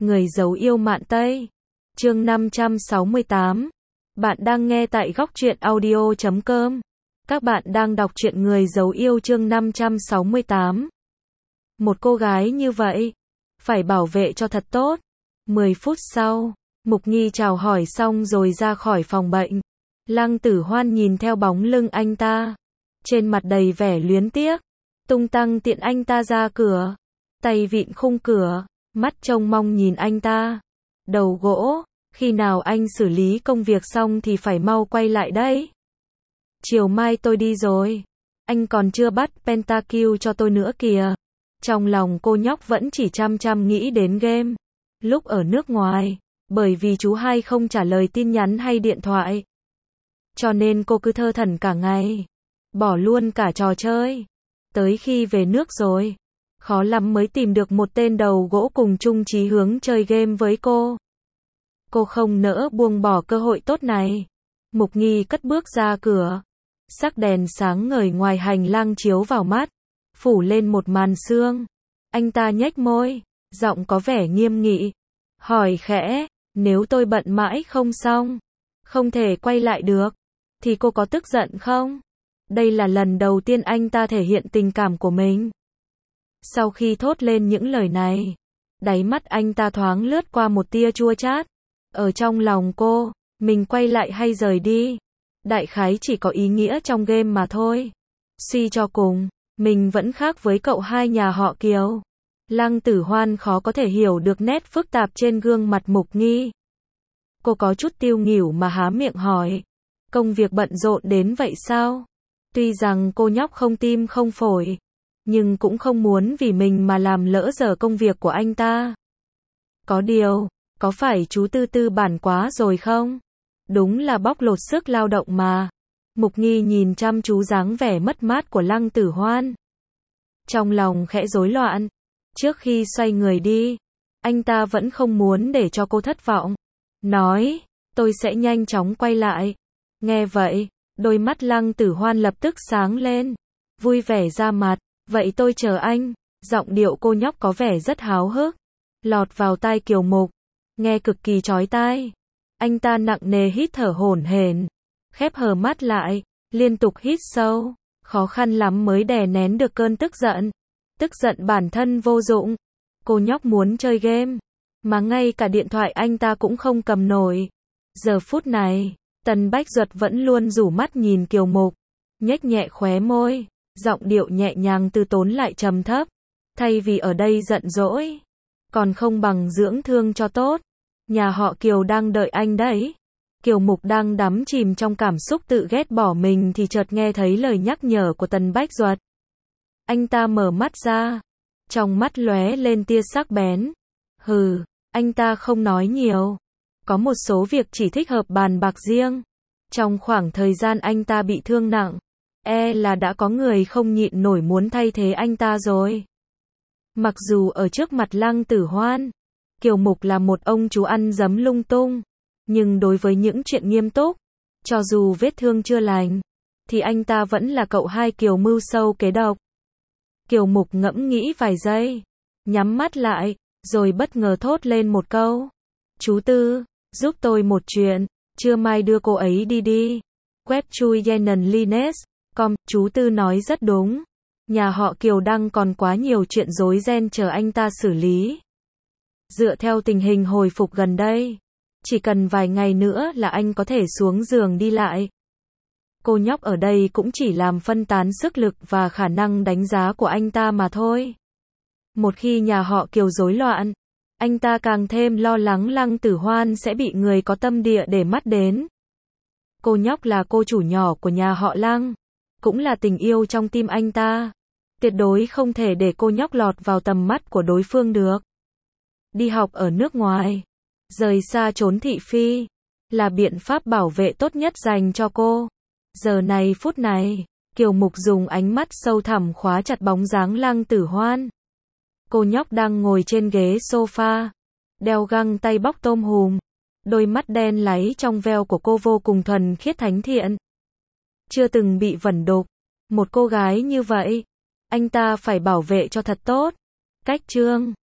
Người giấu yêu mạn Tây. Chương 568. Bạn đang nghe tại goctruyện audio.com. Các bạn đang đọc truyện Người giấu yêu chương 568. Một cô gái như vậy, phải bảo vệ cho thật tốt. 10 phút sau, Mục Nghi chào hỏi xong rồi ra khỏi phòng bệnh. Lăng Tử Hoan nhìn theo bóng lưng anh ta, trên mặt đầy vẻ luyến tiếc, tung tăng tiện anh ta ra cửa, tay vịn khung cửa, mắt trông mong nhìn anh ta. Đầu gỗ, khi nào anh xử lý công việc xong thì phải mau quay lại đấy. Chiều mai tôi đi rồi, anh còn chưa bắt Pentakill cho tôi nữa kìa. Trong lòng cô nhóc vẫn chỉ chăm chăm nghĩ đến game. Lúc ở nước ngoài, bởi vì chú hai không trả lời tin nhắn hay điện thoại, cho nên cô cứ thơ thẩn cả ngày, bỏ luôn cả trò chơi. Tới khi về nước rồi, khó lắm mới tìm được một tên đầu gỗ cùng chung chí hướng chơi game với cô. Cô không nỡ buông bỏ cơ hội tốt này. Mục Nghi cất bước ra cửa. Sắc đèn sáng ngời ngoài hành lang chiếu vào mắt, phủ lên một màn sương. Anh ta nhếch môi, giọng có vẻ nghiêm nghị, hỏi khẽ, nếu tôi bận mãi không xong, không thể quay lại được, thì cô có tức giận không? Đây là lần đầu tiên anh ta thể hiện tình cảm của mình. Sau khi thốt lên những lời này, đáy mắt anh ta thoáng lướt qua một tia chua chát. Ở trong lòng cô, mình quay lại hay rời đi, đại khái chỉ có ý nghĩa trong game mà thôi. Suy cho cùng, mình vẫn khác với cậu hai nhà họ Kiều. Lăng Tử Hoan khó có thể hiểu được nét phức tạp trên gương mặt Mục Nghi. Cô có chút tiêu nghỉu mà há miệng hỏi, công việc bận rộn đến vậy sao? Tuy rằng cô nhóc không tim không phổi, nhưng cũng không muốn vì mình mà làm lỡ dở công việc của anh ta. Có điều, có phải chú tư tư bản quá rồi không? Đúng là bóc lột sức lao động mà. Mục Nghi nhìn chăm chú dáng vẻ mất mát của Lăng Tử Hoan, trong lòng khẽ rối loạn. Trước khi xoay người đi, anh ta vẫn không muốn để cho cô thất vọng. Nói, tôi sẽ nhanh chóng quay lại. Nghe vậy, đôi mắt Lăng Tử Hoan lập tức sáng lên, vui vẻ ra mặt. Vậy tôi chờ anh. Giọng điệu cô nhóc có vẻ rất háo hức, lọt vào tai Kiều Mục, nghe cực kỳ chói tai. Anh ta nặng nề hít thở hổn hển, khép hờ mắt lại, liên tục hít sâu, khó khăn lắm mới đè nén được cơn tức giận. Tức giận bản thân vô dụng. Cô nhóc muốn chơi game, mà ngay cả điện thoại anh ta cũng không cầm nổi. Giờ phút này, Tần Bách Duật vẫn luôn rủ mắt nhìn Kiều Mục, nhếch nhẹ khóe môi, giọng điệu nhẹ nhàng từ tốn lại trầm thấp. Thay vì ở đây giận dỗi, còn không bằng dưỡng thương cho tốt. Nhà họ Kiều đang đợi anh đấy. Kiều Mục đang đắm chìm trong cảm xúc tự ghét bỏ mình thì chợt nghe thấy lời nhắc nhở của Tần Bách Duật. Anh ta mở mắt ra, trong mắt lóe lên tia sắc bén. Hừ, anh ta không nói nhiều. Có một số việc chỉ thích hợp bàn bạc riêng. Trong khoảng thời gian anh ta bị thương nặng, là đã có người không nhịn nổi muốn thay thế anh ta rồi. Mặc dù ở trước mặt Lăng Tử Hoan, Kiều Mục là một ông chú ăn dấm lung tung, nhưng đối với những chuyện nghiêm túc, cho dù vết thương chưa lành, thì anh ta vẫn là cậu hai Kiều mưu sâu kế độc. Kiều Mục ngẫm nghĩ vài giây, nhắm mắt lại, rồi bất ngờ thốt lên một câu. Chú Tư, giúp tôi một chuyện, trưa mai đưa cô ấy đi đi. Web chui Yenan Lines, chú Tư nói rất đúng. Nhà họ Kiều đang còn quá nhiều chuyện rối ren chờ anh ta xử lý. Dựa theo tình hình hồi phục gần đây, chỉ cần vài ngày nữa là anh có thể xuống giường đi lại. Cô nhóc ở đây cũng chỉ làm phân tán sức lực và khả năng đánh giá của anh ta mà thôi. Một khi nhà họ Kiều rối loạn, anh ta càng thêm lo lắng Lăng Tử Hoan sẽ bị người có tâm địa để mắt đến. Cô nhóc là cô chủ nhỏ của nhà họ Lăng, cũng là tình yêu trong tim anh ta. Tuyệt đối không thể để cô nhóc lọt vào tầm mắt của đối phương được. Đi học ở nước ngoài, rời xa chốn thị phi, là biện pháp bảo vệ tốt nhất dành cho cô. Giờ này phút này, Kiều Mục dùng ánh mắt sâu thẳm khóa chặt bóng dáng Lăng Tử Hoan. Cô nhóc đang ngồi trên ghế sofa, đeo găng tay bóc tôm hùm. Đôi mắt đen láy trong veo của cô vô cùng thuần khiết thánh thiện, chưa từng bị vẩn đục. Một cô gái như vậy, anh ta phải bảo vệ cho thật tốt. Cách chương